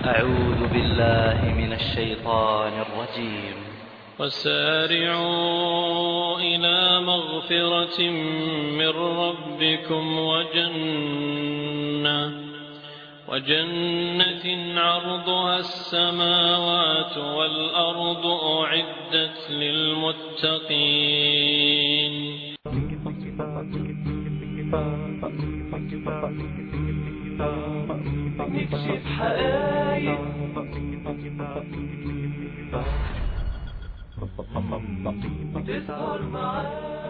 أعوذ بالله من الشيطان الرجيم. وسارعوا إلى مغفرة من ربكم وجنة عرضها السماوات والأرض أعدت للمتقين. نكشف حقايق تظهر معانا.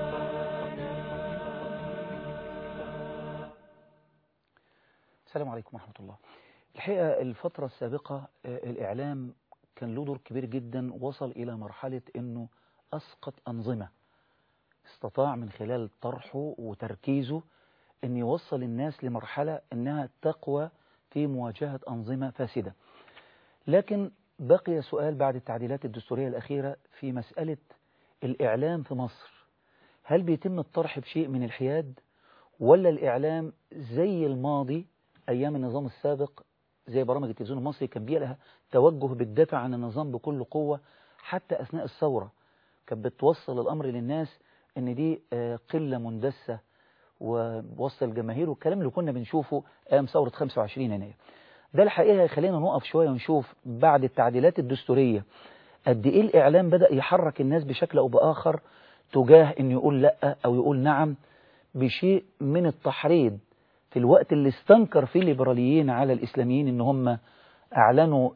السلام عليكم ورحمة الله. الحقيقة الفترة السابقة الإعلام كان له دور كبير جدا، وصل إلى مرحلة أنه أسقط أنظمة، استطاع من خلال طرحه وتركيزه أن يوصل الناس لمرحلة أنها تقوى في مواجهة أنظمة فاسدة. لكن بقي سؤال بعد التعديلات الدستورية الأخيرة في مسألة الإعلام في مصر، هل بيتم الطرح بشيء من الحياد، ولا الإعلام زي الماضي أيام النظام السابق، زي برامج التلفزيون المصري كان بيها لها توجه بالدفع عن النظام بكل قوة، حتى أثناء الثورة كانت بتوصل الأمر للناس أن دي قلة مندسة ووصل الجماهير، والكلام اللي كنا بنشوفه أيام ثورة 25 يناير. ده الحقيقة خلينا نقف شوية ونشوف بعد التعديلات الدستورية قد إيه الإعلام بدأ يحرك الناس بشكل أو بآخر تجاه أن يقول لأ أو يقول نعم، بشيء من التحريض في الوقت اللي استنكر فيه الليبراليين على الإسلاميين أن هم أعلنوا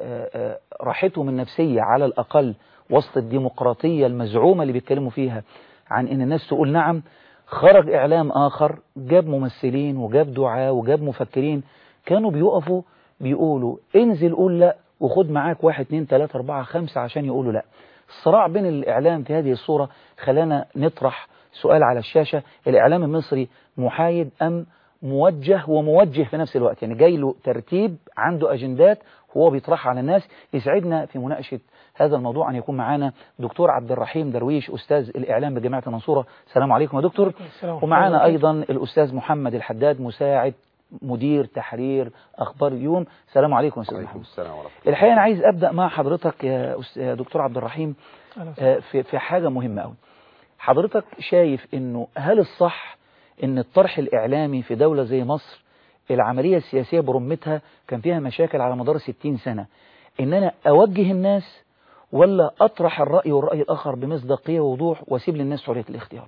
راحتهم النفسية على الأقل وسط الديمقراطية المزعومة اللي بيتكلموا فيها عن أن الناس تقول نعم. خرج إعلام آخر جاب ممثلين وجاب دعاة وجاب مفكرين كانوا بيقفوا بيقولوا انزل قول لا وخد معاك 1 2 3 4 5 عشان يقولوا لا. الصراع بين الإعلام في هذه الصورة خلانا نطرح سؤال على الشاشة: الإعلام المصري محايد أم موجه وموجه في نفس الوقت؟ يعني جاي له ترتيب، عنده أجندات وهو بيطرحها على الناس. يسعدنا في مناقشة هذا الموضوع أن يكون معنا دكتور عبد الرحيم درويش، أستاذ الإعلام بجامعة المنصورة. السلام عليكم يا دكتور. ومعنا أيضا الأستاذ محمد الحداد، مساعد مدير تحرير أخبار اليوم. السلام عليكم يا أستاذ محمد. السلام عليكم. الحقيقة أنا عايز أبدأ مع حضرتك يا دكتور عبد الرحيم في حاجة مهمة أوي. حضرتك شايف إنه هل الصح إن الطرح الإعلامي في دولة زي مصر العملية السياسية برمتها كان فيها مشاكل على مدار 60 سنة، إن أنا أوجه الناس ولا أطرح الرأي والرأي الآخر بمصداقية ووضوح وأسيب للناس حرية الاختيار؟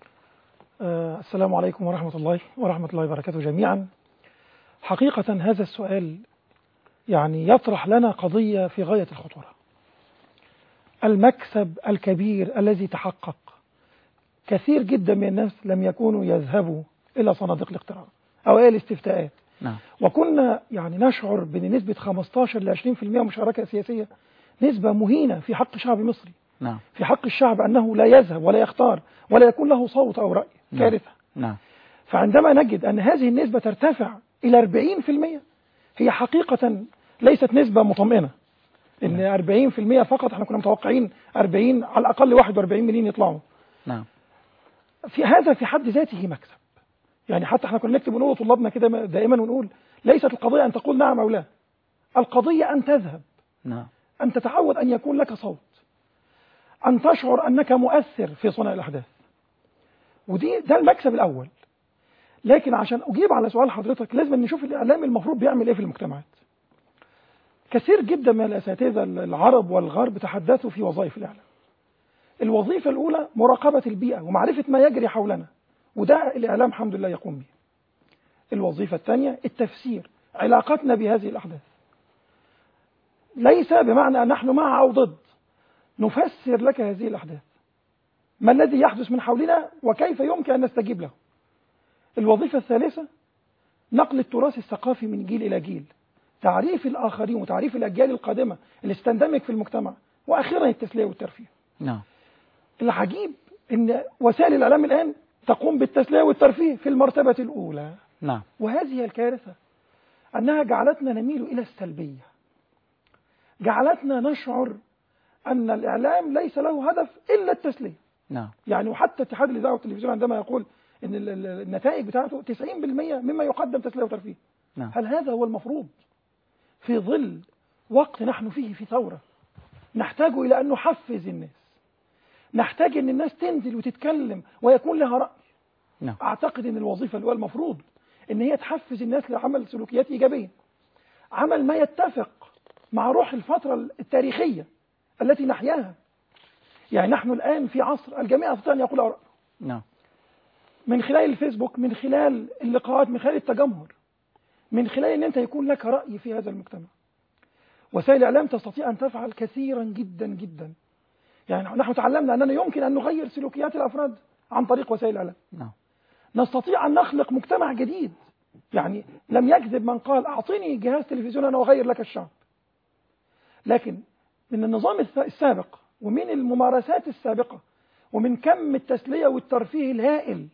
السلام عليكم ورحمة الله وبركاته جميعا. حقيقة هذا السؤال يعني يطرح لنا قضية في غاية الخطورة. المكسب الكبير الذي تحقق، كثير جدا من الناس لم يكونوا يذهبوا إلى صناديق الاقتراع أو إلى الاستفتاءات. نعم. وكنا يعني نشعر بأن نسبة 15 ل 20% مشاركة سياسية نسبة مهينة في حق شعب مصري. نعم. في حق الشعب أنه لا يذهب ولا يختار ولا يكون له صوت أو رأي. نعم. كارثة. نعم. فعندما نجد أن هذه النسبة ترتفع إلى 40%، هي حقيقة ليست نسبة مطمئنة. إن 40% فقط، احنا كنا متوقعين 40 على الأقل 41 مليون يطلعوا. نعم. في هذا في حد ذاته مكسب. يعني حتى احنا كنا نكتب ونقول لطلابنا كده دائما ونقول ليست القضية أن تقول نعم أو لا، القضية أن تذهب. نعم. أن تتعود أن يكون لك صوت، أن تشعر أنك مؤثر في صنع الأحداث. ده المكسب الأول. لكن عشان أجيب على سؤال حضرتك لازم نشوف الإعلام المفروض بيعمل إيه في المجتمعات. كثير جدا من الأساتذة العرب والغرب تحدثوا في وظائف الإعلام. الوظيفة الأولى مراقبة البيئة ومعرفة ما يجري حولنا، وده الإعلام الحمد لله يقوم به. الوظيفة الثانية التفسير، علاقتنا بهذه الأحداث، ليس بمعنى أن نحن مع أو ضد، نفسر لك هذه الأحداث، ما الذي يحدث من حولنا وكيف يمكن أن نستجيب له. الوظيفة الثالثة نقل التراث الثقافي من جيل إلى جيل، تعريف الآخرين وتعريف الأجيال القادمة اللي استندمج في المجتمع، وأخيرا التسلية والترفيه. نعم. العجيب أن وسائل الإعلام الآن تقوم بالتسلية والترفيه في المرتبة الأولى. نعم. وهذه الكارثة، أنها جعلتنا نميل إلى السلبية، جعلتنا نشعر أن الإعلام ليس له هدف إلا التسلية. نعم. يعني وحتى اتحاد الإذاعة والتلفزيون عندما يقول أن النتائج بتاعته 90% مما يقدم تسلية وترفيه. نعم. هل هذا هو المفروض في ظل وقت نحن فيه في ثورة، نحتاج إلى أن نحفز الناس، نحتاج أن الناس تنزل وتتكلم ويكون لها رأي. نعم. أعتقد أن الوظيفة اللي هو المفروض أن هي تحفز الناس لعمل سلوكيات إيجابية، عمل ما يتفق مع روح الفترة التاريخية التي نحياها. يعني نحن الآن في عصر الجميع يستطيع أن يقول رأيه. نعم. من خلال الفيسبوك، من خلال اللقاءات، من خلال التجمهر، من خلال أن أنت يكون لك رأي في هذا المجتمع. وسائل الإعلام تستطيع أن تفعل كثيرا جدا جدا. يعني نحن تعلمنا أننا يمكن أن نغير سلوكيات الأفراد عن طريق وسائل الإعلام. نعم. نستطيع أن نخلق مجتمع جديد. يعني لم يكذب من قال أعطني جهاز تلفزيون أنا أغير لك الشعب. لكن من النظام السابق ومن الممارسات السابقة ومن كم التسلية والترفيه الهائل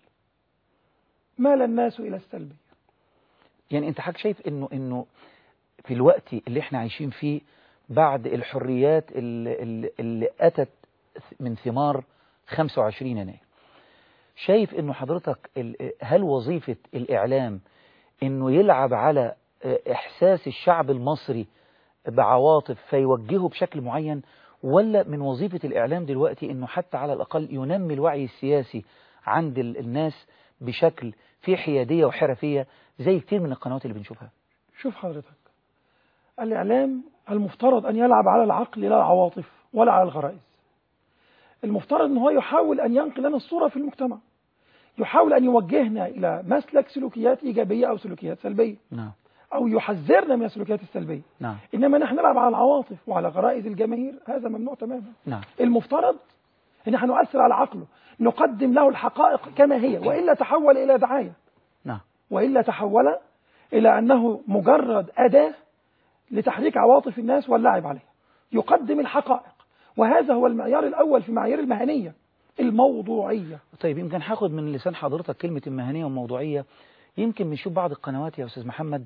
مال الناس إلى السلبية. يعني أنت حضرتك شايف إنه في الوقت اللي احنا عايشين فيه بعد الحريات اللي أتت من ثمار 25 يناير، شايف إنه حضرتك هل وظيفة الإعلام إنه يلعب على إحساس الشعب المصري بعواطف فيوجهه بشكل معين، ولا من وظيفة الإعلام دلوقتي إنه حتى على الأقل ينمي الوعي السياسي عند الناس بشكل فيه حيادية وحرفية زي كتير من القنوات اللي بنشوفها؟ شوف حضرتك، الإعلام المفترض أن يلعب على العقل لا العواطف ولا على الغرائز. المفترض أنه يحاول أن ينقل لنا الصورة في المجتمع، يحاول أن يوجهنا إلى مسلك سلوكيات إيجابية أو سلوكيات سلبية. نعم. أو يحذرنا من السلوكيات السلبية. نعم. إنما نحن نلعب على العواطف وعلى غرائز الجماهير، هذا ممنوع تماما. نعم. المفترض أن نحن نؤثر على عقله، نقدم له الحقائق كما هي، وإلا تحول إلى دعاية. نعم. وإلا تحول إلى أنه مجرد أداة لتحريك عواطف الناس واللعب عليها. يقدم الحقائق، وهذا هو المعيار الأول في معايير المهنية، الموضوعية. طيب يمكن هاخد من لسان حضرتك كلمة المهنية والموضوعية. يمكن بنشوف بعض القنوات يا أستاذ محمد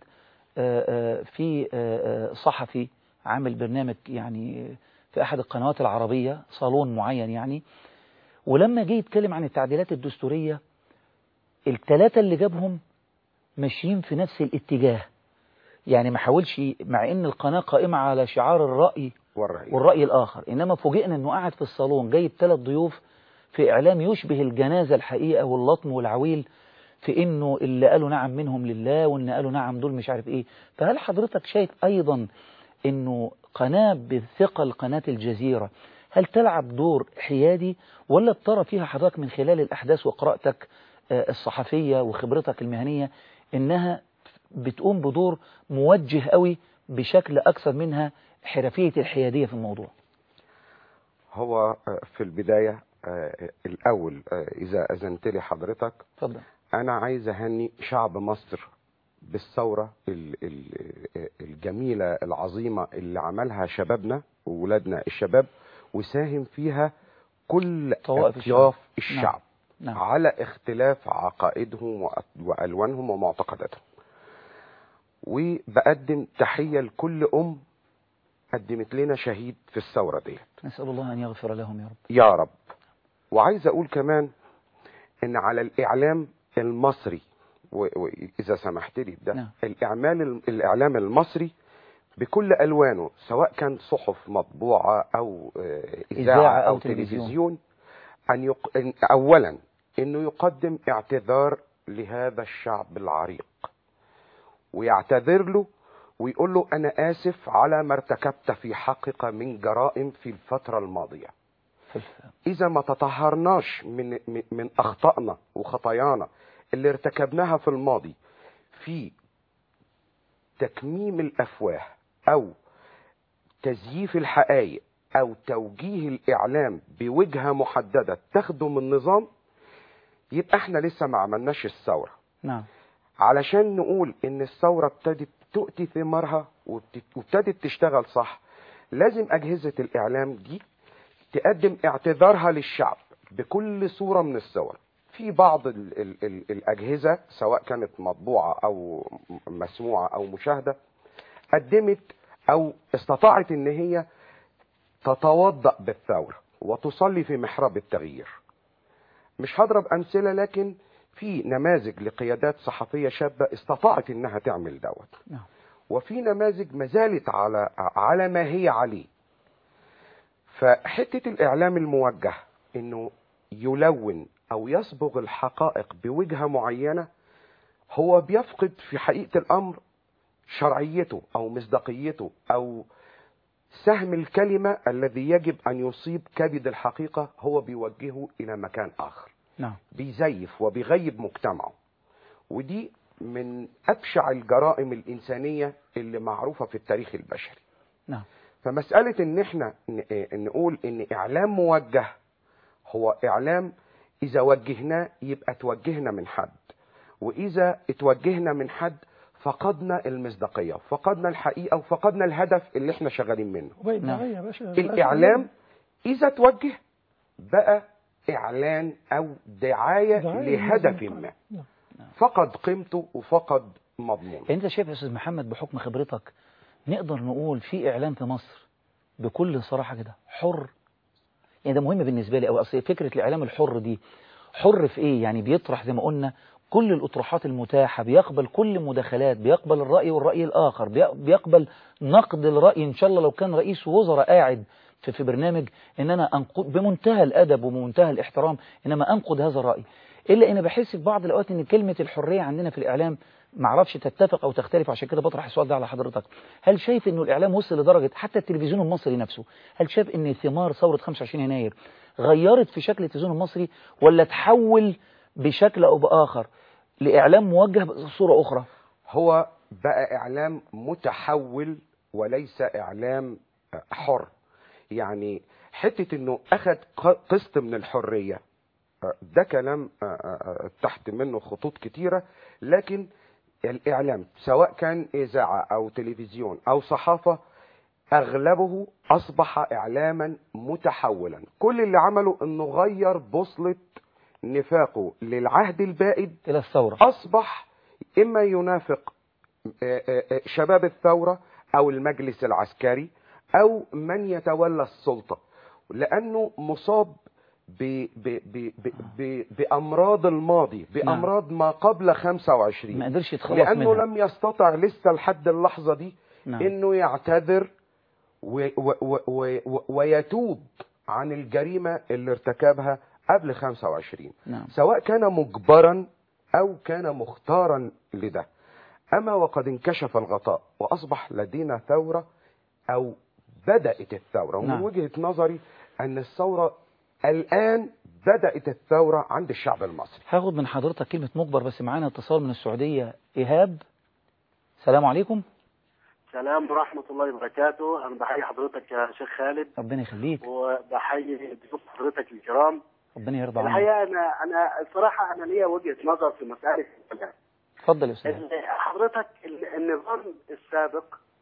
في صحفي عامل برنامج يعني في أحد القنوات العربية، صالون معين يعني، ولما جه يتكلم عن التعديلات الدستورية الثلاثة اللي جابهم ماشيين في نفس الاتجاه. يعني ما حاولش، مع ان القناة قائمة على شعار الرأي والرأي الآخر، إنما فوجئنا أنه قاعد في الصالون جايب 3 ضيوف في إعلام يشبه الجنازة الحقيقة واللطم والعويل، في إنه اللي قالوا نعم منهم لله واللي قالوا نعم دول مش عارف إيه. فهل حضرتك شايف أيضا إنه قناة بثقل قناة الجزيرة هل تلعب دور حيادي، ولا بترى فيها حضرتك من خلال الأحداث وقراءتك الصحفية وخبرتك المهنية إنها بتقوم بدور موجه قوي بشكل أكثر منها حرفية الحيادية في الموضوع؟ هو في البداية الأول إذا أذنت لي حضرتك، فضل. أنا عايز أهني شعب مصر بالثورة الجميلة العظيمة اللي عملها شبابنا وولادنا الشباب، وساهم فيها كل أطياف الشعب. نعم. على اختلاف عقائدهم وألوانهم ومعتقداتهم. وبقدم تحية لكل قدمت لنا شهيد في الثورة ديت، نسأل الله أن يغفر لهم يا رب. يا رب. وعايز أقول كمان إن على الإعلام المصري، وإذا سمحت لي ده، نعم. الإعلام المصري بكل ألوانه، سواء كان صحف مطبوعة أو إذاعة أو تلفزيون، أولا إنه يقدم اعتذار لهذا الشعب العريق، ويعتذر له ويقول له أنا آسف على ما ارتكبت في حقك من جرائم في الفترة الماضية. إذا ما تطهرناش من أخطائنا وخطايانا اللي ارتكبناها في الماضي في تكميم الأفواه أو تزييف الحقائق أو توجيه الإعلام بوجهة محددة تخدم النظام، يبقى احنا لسه ما عملناش الثورة. نعم. علشان نقول ان الثورة ابتدت تؤتي ثمارها وابتدت تشتغل صح، لازم أجهزة الإعلام دي تقدم اعتذارها للشعب بكل صورة من الصور. في بعض الأجهزة سواء كانت مطبوعة أو مسموعة أو مشاهدة قدمت أو استطاعت ان هي تتوضأ بالثورة وتصلي في محراب التغيير. مش هضرب أمثلة، لكن في نماذج لقيادات صحفية شابة استطاعت انها تعمل دوت. نعم. وفي نماذج ما زالت على ما هي عليه. فحتة الإعلام الموجه إنه يلون أو يصبغ الحقائق بوجهة معينة، هو بيفقد في حقيقة الأمر شرعيته أو مصداقيته أو سهم الكلمة الذي يجب أن يصيب كبد الحقيقة، هو بيوجهه إلى مكان آخر. نعم. بيزيف وبيغيب مجتمعه، ودي من أبشع الجرائم الإنسانية اللي معروفة في التاريخ البشري. نعم. فمسألة إن إحنا نقول إن إعلام موجه هو إعلام إذا وجهناه يبقى توجهنا من حد، وإذا اتوجهنا من حد فقدنا المصداقية، فقدنا الحقيقة، وفقدنا الهدف اللي احنا شغالين منه. الإعلام إذا توجه بقى إعلان أو دعاية لهدف ما، فقد قيمته وفقد مضمونه. أنت شايف يا أستاذ محمد بحكم خبرتك نقدر نقول في إعلام في مصر بكل صراحة كده حر؟ يعني ده مهم بالنسبة لي، أو أصل فكرة الإعلام الحر دي حر في إيه؟ يعني بيطرح زي ما قلنا كل الأطروحات المتاحة، بيقبل كل المداخلات، بيقبل الرأي والرأي الآخر، بيقبل نقد الرأي إن شاء الله لو كان رئيس وزراء قاعد في برنامج إن أنا أنقد بمنتهى الأدب وبمنتهى الاحترام إنما أنقد هذا الرأي. إلا أنا بحس في بعض الأوقات إن كلمة الحرية عندنا في الإعلام معرفش تتفق أو تختلف، عشان كده بطرح السؤال ده على حضرتك. هل شايف إنه الإعلام وصل لدرجة حتى التلفزيون المصري نفسه، هل شايف إن ثمار ثورة 25 يناير غيرت في شكل التلفزيون المصري، ولا تحول بشكل أو بآخر لإعلام موجه بصورة أخرى؟ هو بقى إعلام متحول وليس إعلام حر. يعني حتة إنه أخذ قسط من الحرية ده كلام تحت منه خطوط كتيرة، لكن الإعلام سواء كان إذاعة أو تلفزيون أو صحافة أغلبه أصبح إعلاما متحولا. كل اللي عمله إنه غير بوصلة نفاقه للعهد البائد إلى الثورة، أصبح إما ينافق شباب الثورة أو المجلس العسكري أو من يتولى السلطة، لأنه مصاب بأمراض الماضي، بأمراض ما قبل 25، ما قدرش يتخلص لأنه منها. لم يستطع لسه لحد اللحظة دي إنه يعتذر ويتوب عن الجريمة اللي ارتكبها قبل 25. سواء كان مجبرا أو كان مختارا لده. أما وقد انكشف الغطاء وأصبح لدينا ثورة أو بدأت الثورة، ومن وجهة نظري أن الثورة الآن بدأت الثورة عند الشعب المصري. هاخد من حضرتك كلمة مجبر، بس معانا اتصال من السعودية. إيهاب، السلام عليكم. السلام ورحمة الله وبركاته. أنا بحيي حضرتك يا شيخ خالد. ربنا يخليك. وبحيي ضيوف حضرتك الكرام. ربنا يرضى عنك. الحقيقة أنا الصراحة أنا ليا وجهة نظر في مسألة الإعلام. اتفضل يا أستاذ. حضرتك النظام السابق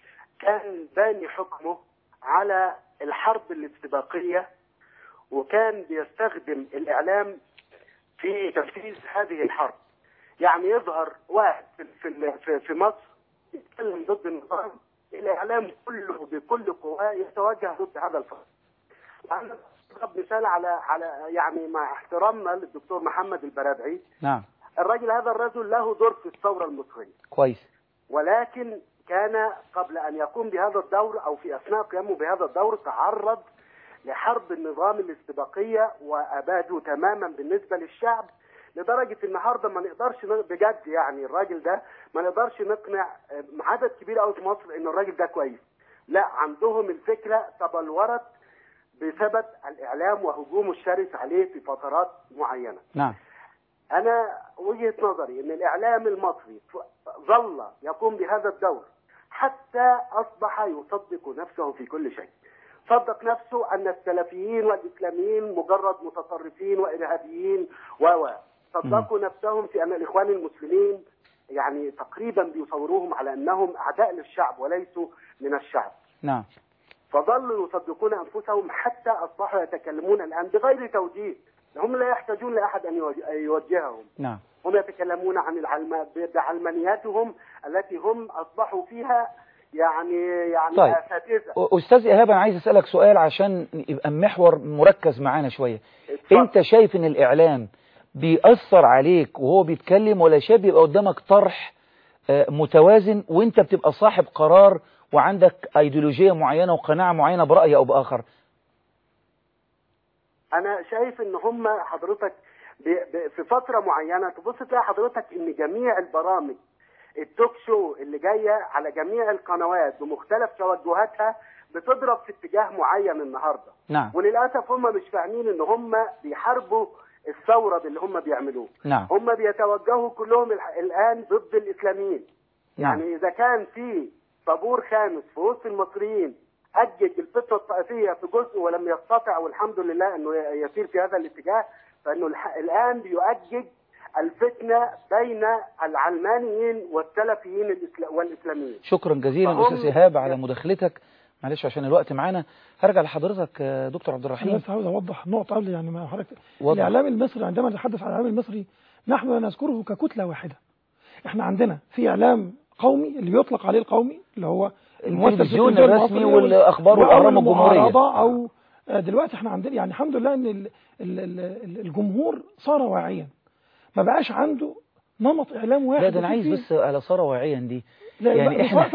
كان باني حكمه على الحرب الاستباقية، وكان بيستخدم الإعلام في تنفيذ هذه الحرب. يعني يظهر واحد في مصر يتكلم ضد النظام، الإعلام كله بكل قواه يتوجه ضد هذا الفرد. أنا أضرب مثال على يعني مع احترامنا للدكتور محمد البرادعي. نعم. هذا الرجل له دور في الثورة المصرية. كويس. ولكن كان قبل أن يقوم بهذا الدور أو في أثناء قيامه بهذا الدور تعرض لحرب النظام الاستباقية وأباده تماما بالنسبة للشعب، لدرجة النهارده ما نقدرش بجد يعني الراجل ده ما نقدرش نقنع عدد كبير قوي في مصر ان الراجل ده كويس. لا، عندهم الفكرة تبلورت بسبب الإعلام وهجومه الشرس عليه في فترات معينة. نعم. أنا وجهة نظري ان الإعلام المصري ظل يقوم بهذا الدور حتى أصبح يصدق نفسه في كل شيء. صدق نفسه أن السلفيين والإسلاميين مجرد متطرفين وإرهابيين صدقوا نفسهم في أن الإخوان المسلمين يعني تقريبا بيصوروهم على أنهم أعداء للشعب وليسوا من الشعب. نعم. فظلوا يصدقون أنفسهم حتى أصبحوا يتكلمون الآن بغير توجيه. هم لا يحتاجون لأحد أن يوجههم. نعم. هم يتكلمون عن بعلمانياتهم التي هم أصبحوا فيها يعني طيب. أساتذة. أستاذ إيهاب، أنا عايز أسألك سؤال عشان يبقى محور مركز معانا شوية. أنت شايف إن الإعلام بيأثر عليك وهو بيتكلم، ولا شايف يبقى قدامك طرح متوازن، وانت بتبقى صاحب قرار وعندك ايديولوجية معينة وقناعة معينة برأي او بآخر؟ انا شايف ان هم حضرتك في فتره معينه تبص تلاقي حضرتك ان جميع البرامج التوك شو اللي جايه على جميع القنوات بمختلف توجهاتها بتضرب في اتجاه معين النهارده. نعم. وللاسف هم مش فاهمين ان هم بيحاربوا الثوره باللي هم بيعملوه. نعم. هم بيتوجهوا كلهم الان ضد الاسلاميين. نعم. يعني اذا كان في طابور خامس في وسط المصريين أجج الفتنة الطائفية في جزء ولم يستطع، والحمد لله أنه يسير في هذا الاتجاه، فأنه الآن بيؤجج الفتنة بين العلمانيين والسلفيين والإسلاميين. شكرا جزيلا أستاذ إيهاب على مداخلتك. معلش عشان الوقت معانا هرجع لحضرتك دكتور عبد الرحيم. أنا بس عاوز أوضح نقطة قبل يعني ما حضرتك. الإعلام المصري عندما نتحدث عن الإعلام المصري نحن نذكره ككتلة واحدة. إحنا عندنا في إعلام قومي اللي بيطلق عليه القومي اللي هو التلفزيون الرسمي والأخبار والأهرام الجمهورية، أو دلوقتي إحنا عندنا يعني الحمد لله إن الجمهور صار واعيا، ما بقاش عنده نمط إعلام واحد. لا ده أنا عايز بس على صار واعيا دي يعني إحنا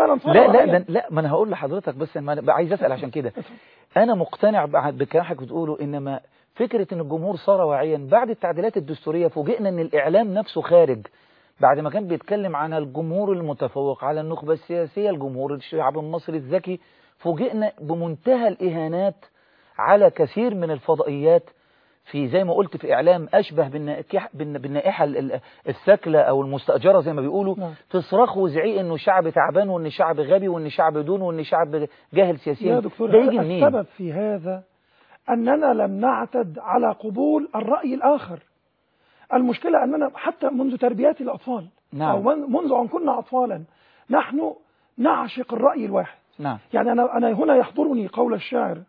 لا ما أنا هقول لحضرتك بس أنا عايز أسأل عشان كده. أنا مقتنع بكلام حضرتك بتقوله، إنما فكرة إن الجمهور صار واعيا بعد التعديلات الدستورية فوجئنا إن الإعلام نفسه خارج، بعد ما كان بيتكلم عن الجمهور المتفوق على النخبة السياسية، الجمهور الشعب المصري الذكي، فوجئنا بمنتهى الإهانات على كثير من الفضائيات في زي ما قلت في إعلام أشبه بالنائحة الثكلة أو المستأجرة زي ما بيقولوا. تصرخ وزعيق إنه شعب تعبان وإن شعب غبي وإن شعب دون وإن شعب جاهل سياسيا. يا دكتور، ده يجي منين؟ السبب في هذا أننا لم نعتد على قبول الرأي الآخر. المشكلة أننا حتى منذ تربيات الأطفال، نعم. أو منذ أن كنا أطفالا نحن نعشق الرأي الواحد. نعم. يعني أنا هنا يحضرني قول الشاعر: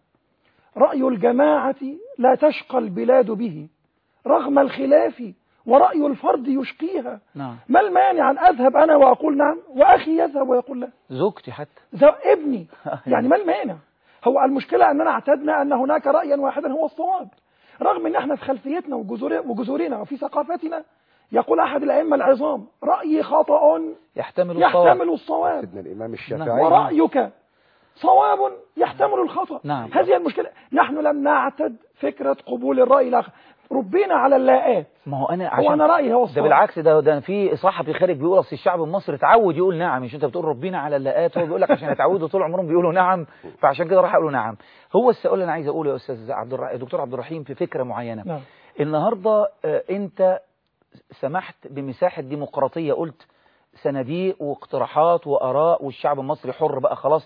رأي الجماعة لا تشقى البلاد به رغم الخلاف ورأي الفرد يشقيها. نعم. ما المانع أن أذهب أنا وأقول نعم وأخي يذهب ويقول لا؟ زوجتي حتى ابني يعني ما المانع؟ هو المشكلة أننا اعتدنا أن هناك رأيا واحدا هو الصواب، رغم أن احنا في خلفيتنا وجذورنا وفي ثقافتنا يقول أحد الأئمة العظام: رأيي خطأ يحتمل الصواب. سيدنا الإمام الشافعي: ورأيك صواب يحتمل الخطأ. نعم. هذه المشكلة. نحن لم نعتد فكرة قبول الرأي الآخر، ربنا على اللاءات. ما هو أنا عشان أنا رأيي هو الصواب. ده بالعكس، ده في صحفي خارج بيقول أصل الشعب المصري اتعود يقول نعم، مش أنت بتقول ربنا على اللاءات، هو بيقول لك عشان اتعودوا طول عمرهم بيقولوا نعم فعشان كده راح يقولوا نعم. هو السؤال اللي أنا عايز أقوله يا أستاذ دكتور عبد الرحيم في فكرة معينة. نعم. النهاردة أنت سمحت بمساحة ديمقراطية، قلت صناديق واقتراحات وآراء والشعب المصري حر بقى خلاص.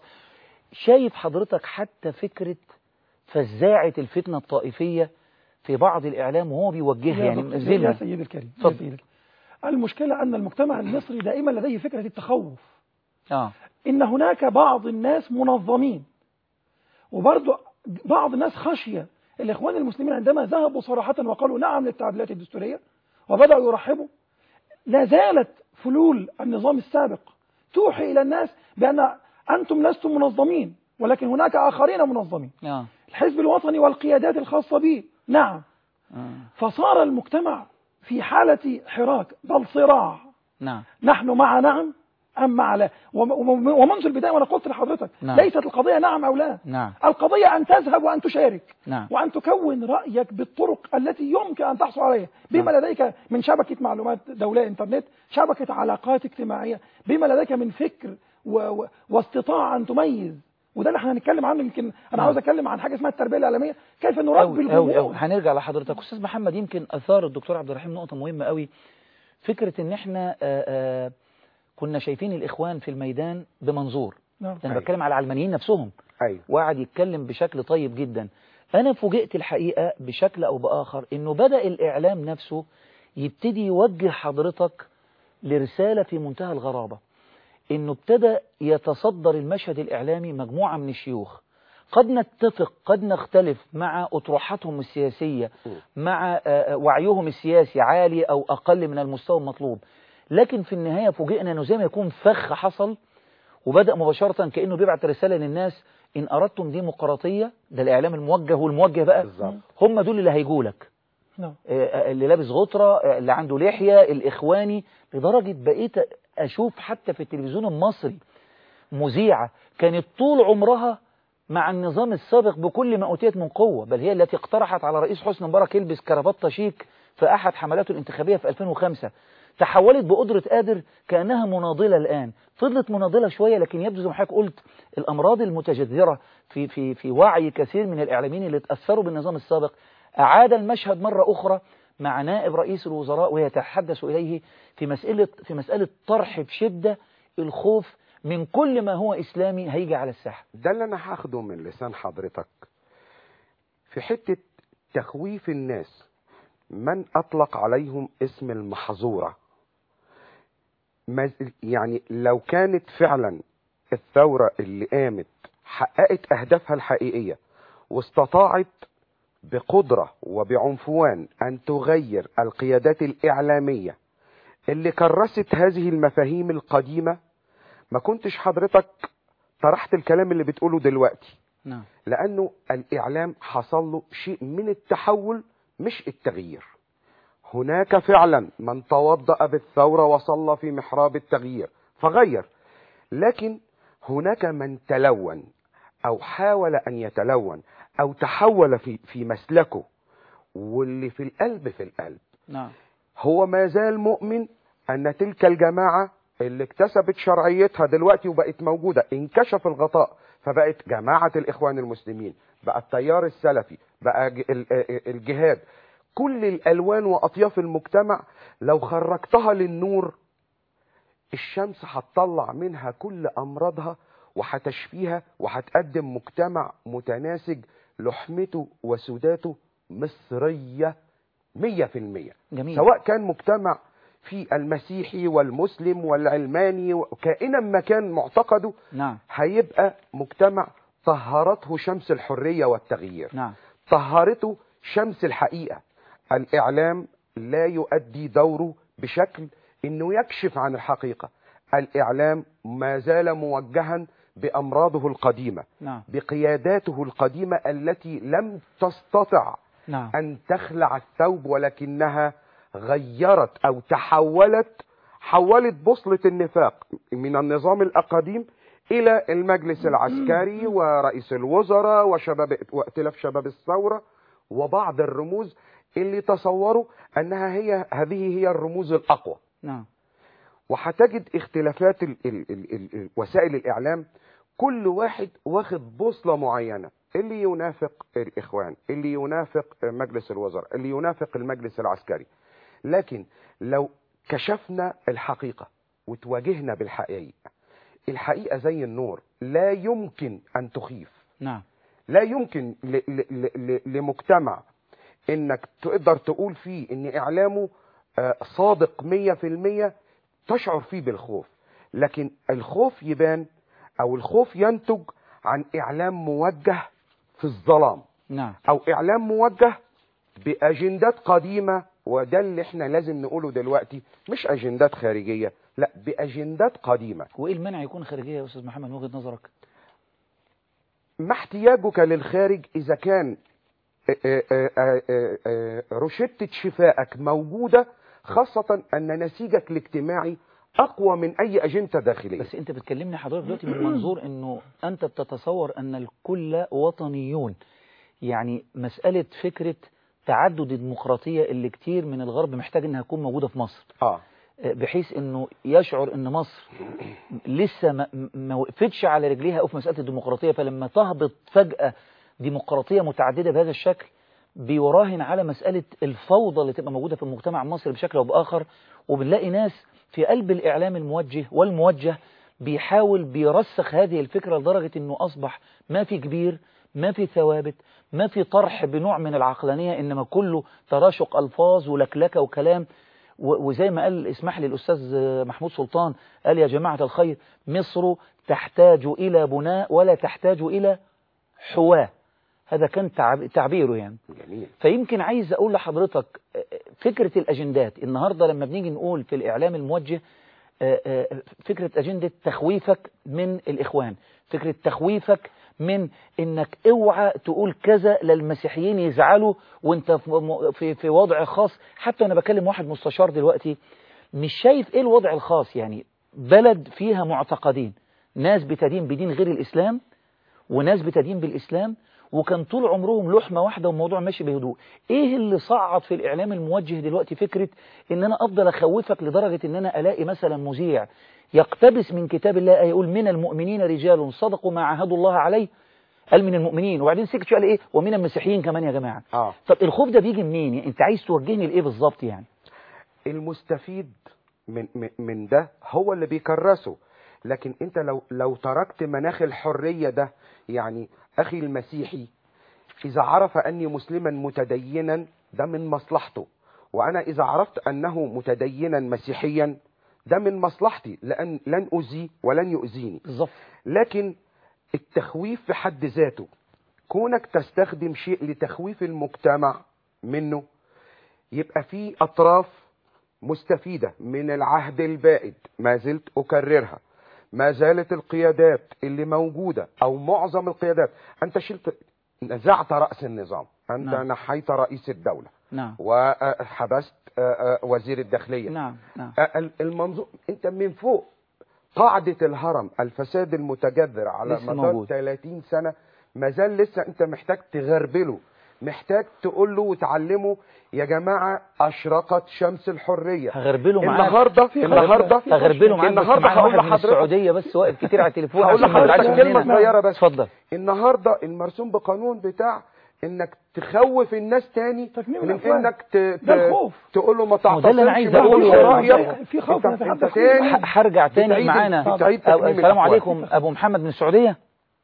شايف حضرتك حتى فكرة فزاعة الفتنة الطائفية في بعض الإعلام وهو بيوجهها يعني يا سيدي الكريم، المشكلة أن المجتمع المصري دائما لديه فكرة التخوف. إن هناك بعض الناس منظمين، وبرضو بعض الناس خشية. الإخوان المسلمين عندما ذهبوا صراحة وقالوا نعم للتعديلات الدستورية وبدأوا يرحبوا، لا زالت فلول النظام السابق توحي إلى الناس بأن أنتم لستم منظمين ولكن هناك آخرين منظمين. الحزب الوطني والقيادات الخاصة به. نعم. فصار المجتمع في حالة حراك بل صراع. نعم. نحن مع نعم أم مع لا. ومنذ البداية وأنا قلت لحضرتك ليست القضية نعم أو لا. القضية أن تذهب وأن تشارك. وأن تكون رأيك بالطرق التي يمكن أن تحصل عليها بما لديك من شبكة معلومات دولية إنترنت، شبكة علاقات اجتماعية، بما لديك من فكر واستطاع أن تميز. وده اللي احنا هنتكلم عنه. يمكن انا عاوز اتكلم عن حاجه اسمها التربيه الاعلاميه، كيف نربي الجمهور. هنرجع لحضرتك استاذ محمد. يمكن اثار الدكتور عبد الرحيم نقطه مهمه قوي، فكره ان احنا كنا شايفين الاخوان في الميدان بمنظور. انا بتكلم على العلمانيين نفسهم. وقعد يتكلم بشكل طيب جدا. انا فوجئت الحقيقه بشكل او باخر انه بدا الاعلام نفسه يبتدي يوجه حضرتك لرساله في منتهى الغرابه، انه ابتدى يتصدر المشهد الاعلامي مجموعة من الشيوخ، قد نتفق قد نختلف مع اطروحاتهم السياسية، مع وعيهم السياسي عالي او اقل من المستوى المطلوب، لكن في النهاية فوجئنا انه زي ما يكون فخ حصل وبدأ مباشرة كأنه بيبعت رسالة للناس: ان اردتم ديمقراطية، ده الاعلام الموجه والموجه بقى هم دول اللي هيجولك. اللي لابس غطرة، اللي عنده لحية، الإخواني، لدرجة بقيت أشوف حتى في التلفزيون المصري مذيعة كانت طول عمرها مع النظام السابق بكل ما أوتيت من قوة، بل هي التي اقترحت على رئيس حسني مبارك يلبس كرافتة شيك في أحد حملاته الانتخابية في 2005. تحولت بقدرة قادر كأنها مناضلة الآن، فضلت مناضلة شوية، لكن يبدو زي ما حضرتك قلت الأمراض المتجذرة في وعي كثير من الإعلاميين اللي تأثروا بالنظام السابق أعاد المشهد مرة أخرى مع نائب رئيس الوزراء ويتحدث إليه في مسألة طرح بشدة الخوف من كل ما هو إسلامي هيجي على الساحة. ده اللي أنا هاخده من لسان حضرتك في حتة تخويف الناس من أطلق عليهم اسم المحظورة. يعني لو كانت فعلا الثورة اللي قامت حققت أهدافها الحقيقية واستطاعت بقدرة وبعنفوان أن تغير القيادات الإعلامية اللي كرست هذه المفاهيم القديمة، ما كنتش حضرتك طرحت الكلام اللي بتقوله دلوقتي. نعم. لأنه الإعلام حصل له شيء من التحول مش التغيير. هناك فعلا من توضأ بالثورة وصلى في محراب التغيير فغير، لكن هناك من تلون أو حاول أن يتلون أو تحول في مسلكه، واللي في القلب نعم. هو ما زال مؤمن أن تلك الجماعة اللي اكتسبت شرعيتها دلوقتي وبقت موجودة انكشف الغطاء فبقت جماعة الإخوان المسلمين، بقى التيار السلفي، بقى الجهاد، كل الألوان وأطياف المجتمع لو خرجتها للنور الشمس هتطلع منها كل أمراضها وهتشفيها وهتقدم مجتمع متناسج لحمته وسوداته مصرية 100%. جميل. سواء كان مجتمع في المسيحي والمسلم والعلماني كائنا ما كان معتقده. نعم. هيبقى مجتمع طهرته شمس الحرية والتغيير. نعم. طهرته شمس الحقيقة. الإعلام لا يؤدي دوره بشكل إنه يكشف عن الحقيقة. الإعلام ما زال موجها بأمراضه القديمة. نعم. بقياداته القديمة التي لم تستطع نعم. أن تخلع الثوب، ولكنها غيرت أو حولت بوصلة النفاق من النظام القديم إلى المجلس العسكري ورئيس الوزراء وائتلاف شباب الثورة وبعض الرموز اللي تصوروا أنها هذه هي الرموز الأقوى. نعم. وهتجد اختلافات وسائل الإعلام، كل واحد واخد بوصلة معينة، اللي ينافق الإخوان، اللي ينافق مجلس الوزراء، اللي ينافق المجلس العسكري. لكن لو كشفنا الحقيقة وتواجهنا بالحقيقة، الحقيقة زي النور لا يمكن أن تخيف. نعم. لا يمكن لمجتمع انك تقدر تقول فيه ان اعلامه صادق 100% تشعر فيه بالخوف، لكن الخوف يبان او الخوف ينتج عن اعلام موجه في الظلام. نعم. او اعلام موجه باجندات قديمة، وده اللي احنا لازم نقوله دلوقتي، مش اجندات خارجية، لا باجندات قديمة. وايه المانع يكون خارجية يا استاذ محمد من وجهة نظرك؟ ما احتياجك للخارج اذا كان روشتة شفائك موجودة، خاصة أن نسيجك الاجتماعي أقوى من أي أجندة داخلية. بس أنت بتكلمني حضرتك دلوقتي من منظور أنه أنت بتتصور أن الكل وطنيون، يعني مسألة فكرة تعدد الديمقراطية اللي كتير من الغرب محتاج أنها تكون موجودة في مصر. بحيث أنه يشعر أن مصر لسه ما وقفتش على رجليها أو في مسألة الديمقراطية، فلما تهبط فجأة ديمقراطية متعددة بهذا الشكل بيراهن على مسألة الفوضى اللي تبقى موجودة في المجتمع المصري بشكل أو بآخر. وبنلاقي ناس في قلب الإعلام الموجه بيحاول بيرسخ هذه الفكرة لدرجة أنه أصبح ما في كبير، ما في ثوابت، ما في طرح بنوع من العقلانية، إنما كله تراشق ألفاظ ولكلكة وكلام. وزي ما قال اسمح لي الأستاذ محمود سلطان، قال يا جماعة الخير مصر تحتاج إلى بناء ولا تحتاج إلى حواة. هذا كان تعبيره يعني. جميل. فيمكن عايز أقول لحضرتك فكرة الأجندات النهاردة لما بنيجي نقول في الإعلام الموجه فكرة أجندة تخويفك من الإخوان، فكرة تخويفك من إنك اوعى تقول كذا للمسيحيين يزعلوا وانت في وضع خاص. حتى أنا بكلم واحد مستشار دلوقتي مش شايف إيه الوضع الخاص، يعني بلد فيها معتقدين، ناس بتدين بدين غير الإسلام وناس بتدين بالإسلام، وكان طول عمرهم لحمة واحدة والموضوع ماشي بهدوء. ايه اللي صعد في الإعلام الموجه دلوقتي فكرة ان انا افضل اخوفك لدرجة ان انا الاقي مثلا مذيع يقتبس من كتاب الله يقول من المؤمنين رجال صدقوا ما عاهدوا الله عليه، قال من المؤمنين وبعدين سكت شويه قال ايه ومن المسيحيين كمان يا جماعة. طب الخوف ده بيجي منين؟ يعني انت عايز توجهني لايه بالظبط؟ يعني المستفيد من ده هو اللي بيكرسه، لكن انت لو تركت مناخ الحرية ده، يعني اخي المسيحي اذا عرف اني مسلما متدينا ده من مصلحته، وانا اذا عرفت انه متدينا مسيحيا ده من مصلحتي، لان لن اذي ولن يؤذيني بالظبط. لكن التخويف في حد ذاته، كونك تستخدم شيء لتخويف المجتمع منه، يبقى في اطراف مستفيدة من العهد البائد. ما زلت أكررها، ما زالت القيادات اللي موجودة أو معظم القيادات، أنت نزعت رأس النظام، أنت نعم. نحيت رئيس الدولة، نعم. وحبست وزير الداخلية. نعم. المنظور أنت من فوق قاعدة الهرم، الفساد المتجذر على مدار 30 سنة ما زال لسه أنت محتاج تغربله، محتاج تقول له وتعلمه يا جماعة أشرقت شمس الحرية. هغربله معاك النهارده هغربله معاك. النهارده هقول لحضرتك السعودية بس واقف كتير على التليفون هقول لحضرتك كلمة صغيرة بس. اتفضل. النهارده المرسوم بقانون بتاع انك تخوف الناس تاني من انك تقول له ما تعتصمش. ده اللي انا عايز اقوله. في خوف انت تاني هرجع تاني معانا. السلام عليكم ابو محمد من السعودية.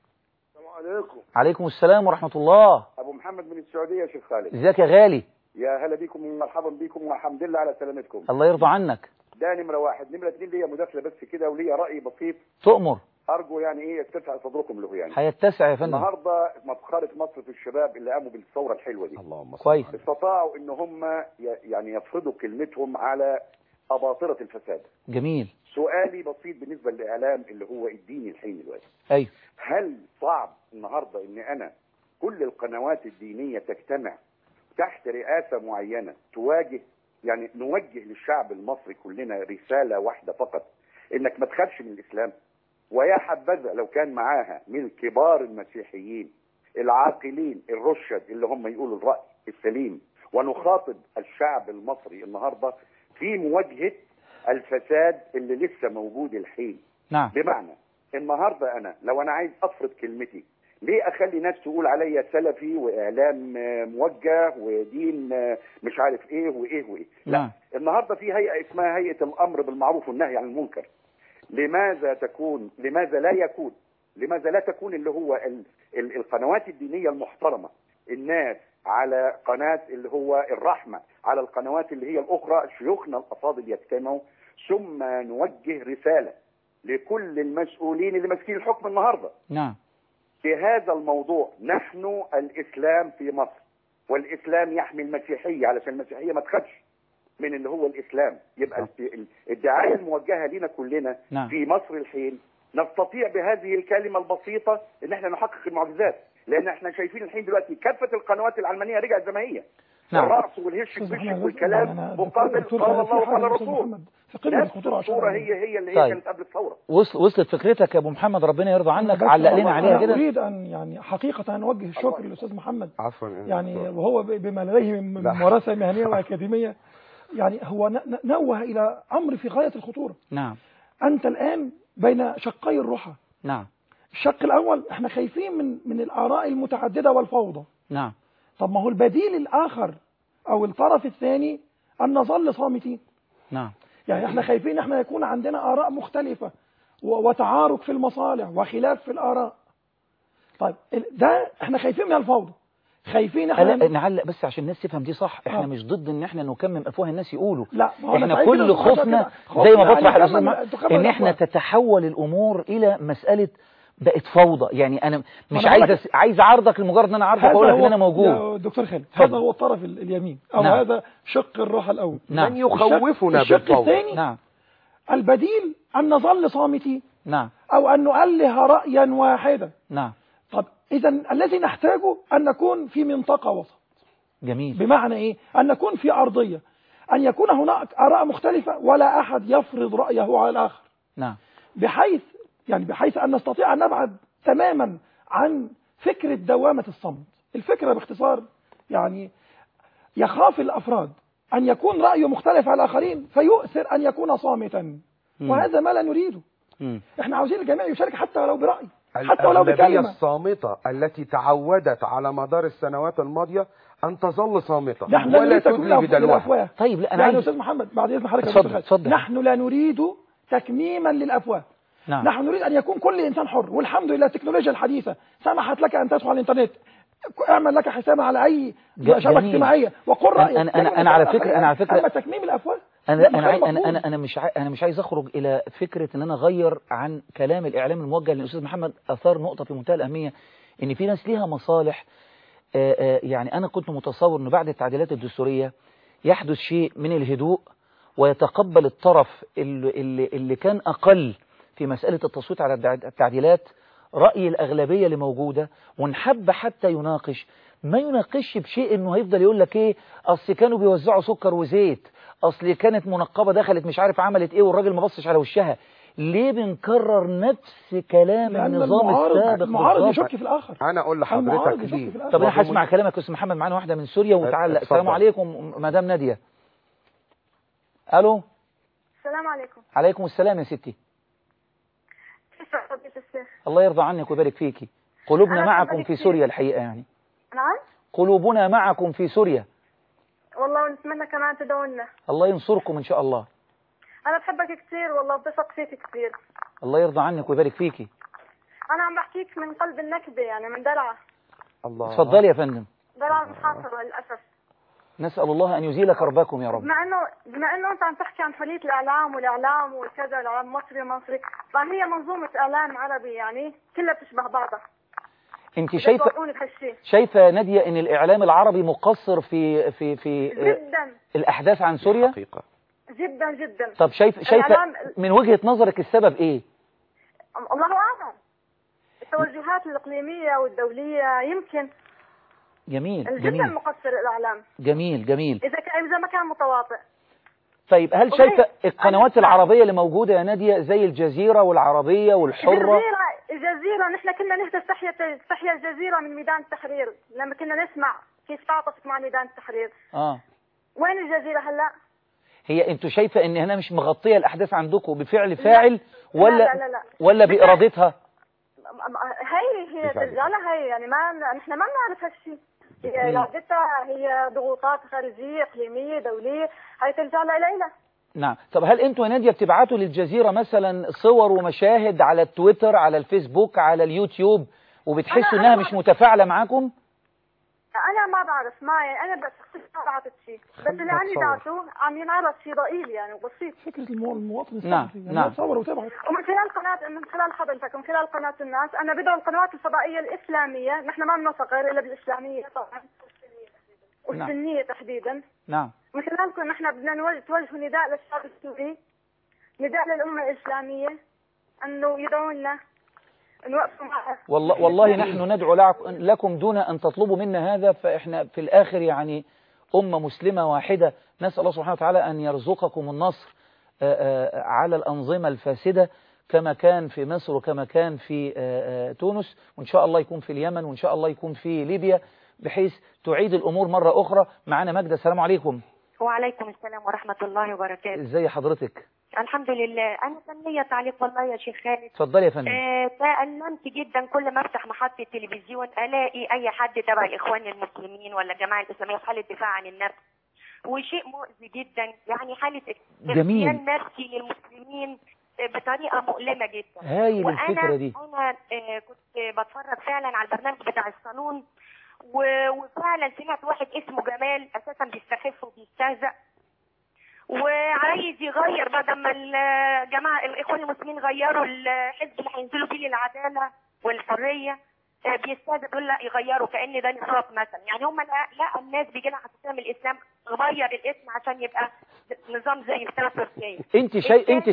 عليكم السلام ورحمة الله. أبو محمد من السعودية يا شيخ خالد. ازيك يا غالي؟ يا هلا بيكم ومرحبا بكم والحمد لله على سلامتكم. الله يرضى عنك. ده نمرة واحد. نمرة اثنين ليا مداخلة بس كده وليا رأي بسيط. تؤمر. أرجو يعني إيه يتسع صدركم له يعني. هيتسع يا فندم. النهارده مفخرة مصر في الشباب اللي قاموا بالثورة الحلوة دي. اللهم كويس. استطاعوا إن هم يعني يفرضوا كلمتهم على أباطرة الفساد. جميل. سؤالي بسيط بالنسبة للإعلام اللي هو الديني الحين دلوقتي. أيوه. هل صعب النهارده إن أنا كل القنوات الدينية تجتمع تحت رئاسة معينة تواجه، يعني نوجه للشعب المصري كلنا رسالة واحدة فقط، انك ما تخافش من الاسلام؟ ويا حبذا لو كان معاها من كبار المسيحيين العاقلين الرشد اللي هم يقولوا الرأي السليم، ونخاطب الشعب المصري النهارده في مواجهة الفساد اللي لسه موجود الحين. نعم. بمعنى النهارده انا لو انا عايز افرض كلمتي، ليه اخلي ناس تقول عليا سلفي واعلام موجه ودين مش عارف ايه وايه وايه؟ لا. النهارده في هيئه اسمها هيئه الامر بالمعروف والنهي عن المنكر. لماذا لا تكون اللي هو القنوات الدينيه المحترمه، الناس على قناه اللي هو الرحمه، على القنوات اللي هي الاخرى شيوخنا الافاضل يجتمعوا، ثم نوجه رساله لكل المسؤولين اللي ماسكين الحكم النهارده. نعم. في هذا الموضوع نحن الإسلام في مصر، والإسلام يحمي المسيحية علشان المسيحية ما تخافش من اللي هو الإسلام. يبقى الدعاية الموجهة لنا كلنا نعم. في مصر الحين نستطيع بهذه الكلمة البسيطة ان احنا نحقق المعجزات، لان احنا شايفين الحين دلوقتي كافة القنوات العلمانية رجعت زي ما هي. نعم. الرأس والهش والبشك والكلام مقابل قال الله وقال الرسول. نفس الصورة هي اللي طيب. كانت قبل الثورة. وصلت فكرتك يا ابو محمد، ربنا يرضى عنك. علق لنا عليها كده. اريد ان يعني حقيقة ان اوجه الشكر للاستاذ محمد. عفوا. يعني وهو بما لديه من ممارسة مهنية واكاديمية، يعني هو نوه الى امر في غاية الخطورة. نعم. انت الان بين شقي الرحى. نعم. الشق الاول احنا خايفين من الاراء المتعددة والفوضى. نعم. طب ما هو البديل الاخر او الطرف الثاني ان نظل صامتين. نعم. يعني احنا خايفين احنا يكون عندنا آراء مختلفة وتعارك في المصالح وخلاف في الآراء. طيب ده احنا خايفين من الفوضى، خايفين احنا نعلق بس عشان الناس تفهم دي صح. احنا مش ضد ان احنا نكمم افواه الناس يقولوا، لا. احنا كل خوفنا زي ما بطرح الأستاذ ان احنا تتحول الامور الى مسألة بقت فوضى. يعني انا مش عايز اعرضك لمجرد ان انا اعرضك واقول لك ان انا موجود. دكتور خالد، هذا هو الطرف اليمين او نعم. هذا شق الروح الاول. نعم. من يخوفنا الشق بالفوضى. الثاني نعم. البديل ان نظل صامتين. نعم. او ان نؤله رأيا واحدا. نعم. طب اذا الذي نحتاجه ان نكون في منطقة وسط. جميل. بمعنى ايه؟ ان نكون في ارضية، ان يكون هناك اراء مختلفة ولا احد يفرض رأيه على الاخر. نعم. بحيث أن نستطيع أن نبعد تماما عن فكرة دوامة الصمت. الفكرة باختصار يعني يخاف الأفراد أن يكون رأيه مختلف على الآخرين فيؤثر أن يكون صامتا، وهذا ما لا نريده. احنا عاوزين الجميع يشارك حتى ولو برأي، حتى ولو بكلمة. الأغلبية الصامتة التي تعودت على مدار السنوات الماضية أن تظل صامتة ولا تدلي بدلوها. طيب لا، أنا يعني أستاذ محمد بعد إذن حضرتك، نحن لا نريد تكميما للأفواه. نعم. نحن نريد أن يكون كل إنسان حر، والحمد لله التكنولوجيا الحديثة سمحت لك أن تدخل على الإنترنت، اعمل لك حسابا على أي شبكة اجتماعية وقل رأيك. أنا على فكرة أما تكميم الأفواه أنا مش عايز أخرج إلى فكرة أن أنا أغير عن كلام الإعلام الموجه، لأن الأستاذ محمد أثار نقطة في منتهى الأهمية، إن في ناس ليها مصالح. يعني أنا كنت متصور أنه بعد التعديلات الدستورية يحدث شيء من الهدوء، ويتقبل الطرف اللي كان أقل في مسألة التصويت على التعديلات رأي الأغلبية اللي موجودة، ونحب حتى يناقش، ما يناقش بشيء انه هيفضل يقول لك ايه، اصل كانوا بيوزعوا سكر وزيت، اصل كانت منقبة دخلت مش عارف عملت ايه والراجل ما بصش على وشها. ليه بنكرر نفس كلام النظام السابق؟ المعارض يشك في الآخر. انا اقول لحضرتك ليه. طب انا هسمع كلامك يا استاذ محمد. معانا واحدة من سوريا وتعلق. السلام عليكم مدام نادية. الو. السلام عليكم. عليكم السلام يا ستي. كيف فضيلة الشيخ؟ الله يرضى عنك ويبارك فيكي. قلوبنا معكم في سوريا الحقيقة يعني. نعم؟ قلوبنا معكم في سوريا. والله ونتمنى كمان تدعونا. الله ينصركم إن شاء الله. أنا بحبك كثير والله، بثق فيك كثير. الله يرضى عنك ويبارك فيكي. أنا عم بحكيك من قلب النكبة، يعني من درعا. الله. تفضلي يا فندم. درعا المحاصرة للأسف. نسأل الله أن يزيل كربكم يا رب. بما إنه أنت عم تحكي عن حرية الإعلام وكذا، الإعلام مصري، فهي منظومة إعلام عربي يعني كلها بتشبه بعضها. أنت شايفة نادية إن الإعلام العربي مقصر في جدا الأحداث عن سوريا؟ حقيقة. جدا جدا. طب شايفة من وجهة نظرك السبب إيه؟ الله أعلم. التوجهات الإقليمية والدولية يمكن. جميل. جدا مقصر الإعلام. جميل. إذا ما كان متواطئ. طيب هل شايفة القنوات العربية اللي موجودة يا نادية زي الجزيرة والعربية والحرة؟ الجزيرة نحن كنا نهدى تحيا الجزيرة من ميدان التحرير لما كنا نسمع كيف تعاطفت مع ميدان التحرير. وين الجزيرة هلا؟ هي انتوا شايفة ان هنا مش مغطية الأحداث عندكم بفعل فاعل ولا لا. ولا بإرادتها؟ هي ترجع لها، هي يعني نحن ما بنعرف هالشيء. هي إرادتها، هي ضغوطات خارجية إقليمية دولية، هي ترجع لها ليلى. نعم. طب هل انتوا يا نادية بتبعتوا للجزيرة مثلا صور ومشاهد على التويتر، على الفيسبوك، على اليوتيوب، وبتحسوا انها مش متفاعلة معاكم؟ انا ما بعرف انا بس ما بعرفت شيء، بس اللي عندي دعته عم ينعرض شيء ضئيل يعني وبسيط. فكرة المواطن الصحفي يعني يتصور ويتابع. من خلال حضرتك ومن خلال قناة الناس انا بدعو القنوات الفضائية الإسلامية، نحن ما بنوثق غير الا بالإسلامية طبعا والسنية تحديدا. نعم. من خلالكم نحن بدنا توجهوا نداء للشعب السوري، نداء للأمة الإسلامية أنه يدعوا لنا نوقفوا معها. والله نحن ندعو لكم دون أن تطلبوا منا هذا، فإحنا في الآخر يعني أمة مسلمة واحدة. نسأل الله سبحانه وتعالى أن يرزقكم النصر على الأنظمة الفاسدة كما كان في مصر وكما كان في تونس، وإن شاء الله يكون في اليمن، وإن شاء الله يكون في ليبيا، بحيث تعيد الأمور مرة أخرى. معنا ماجدة. السلام عليكم. وعليكم السلام ورحمة الله وبركاته. ازي حضرتك؟ الحمد لله. أنا فنية تعليق والله يا شيخ خالد. اتفضلي يا فندم. تألمت جدا كل ما افتح محطة التلفزيون ألاقي أي حد تبع الإخوان المسلمين ولا الجماعة الإسلامية في حالة دفاع عن النفس، وشيء مؤذي جدا، يعني حالة اغتيال نفسي للمسلمين بطريقة مؤلمة جدا. هايل الفكرة دي. أنا كنت بتفرج فعلا على البرنامج بتاع الصالون، وفعلا سمعت واحد اسمه جمال اساسا بيستخف وبيستهزأ وعايز يغير، بدل ما الجماعه الاخوان المسلمين غيروا الحزب اللي هينزلوا فيه للعداله والحريه، بيستهزأ يقول لا يغيروا كأن ده نصاب مثلا. يعني هم لا الناس بيجي لها حساسيه من الاسلام، غير الاسم عشان يبقى نظام زي بتاع تركيا. انت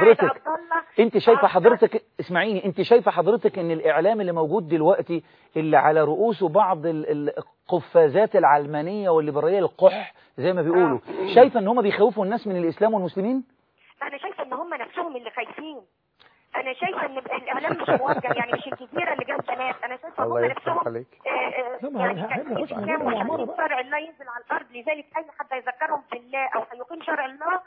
شايفه حضرتك اسمعيني، انت شايفه حضرتك ان الاعلام اللي موجود دلوقتي اللي على رؤوسه بعض القفازات العلمانيه والليبراليه القح زي ما بيقولوا، شايفه ان هم بيخوفوا الناس من الاسلام والمسلمين؟ انا شايفه ان هم نفسهم اللي خايفين. انا شايفه ان الاعلام مش موجه، يعني مش الجزيره اللي جاب بنات، انا شايفه هم نفسهم يعني كان شرع الله ينزل على الارض، لذلك اي حد يذكرهم بالله او هيقيم شرع الله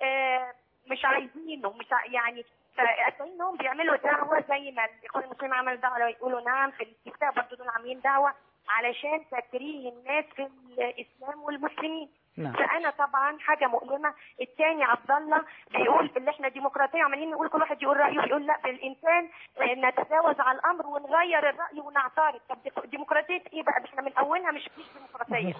مش عايزينه، يعني هتلاقيهم بيعملوا دعوه زي ما الاخوان المسلمين عملوا دعوه يقولوا نعم، في الاستفتاء برضه دول عاملين دعوه علشان تكريه الناس في الاسلام والمسلمين. نعم. فانا طبعا حاجه مؤلمه. الثاني عبد الله بيقول اللي احنا ديمقراطيه، عمالين نقول كل واحد يقول رايه، بيقول لا بالانسان نتجاوز على الامر ونغير الراي ونعترض. طب ديمقراطيه ايه بقى؟ احنا من اولها مش ديمقراطيه.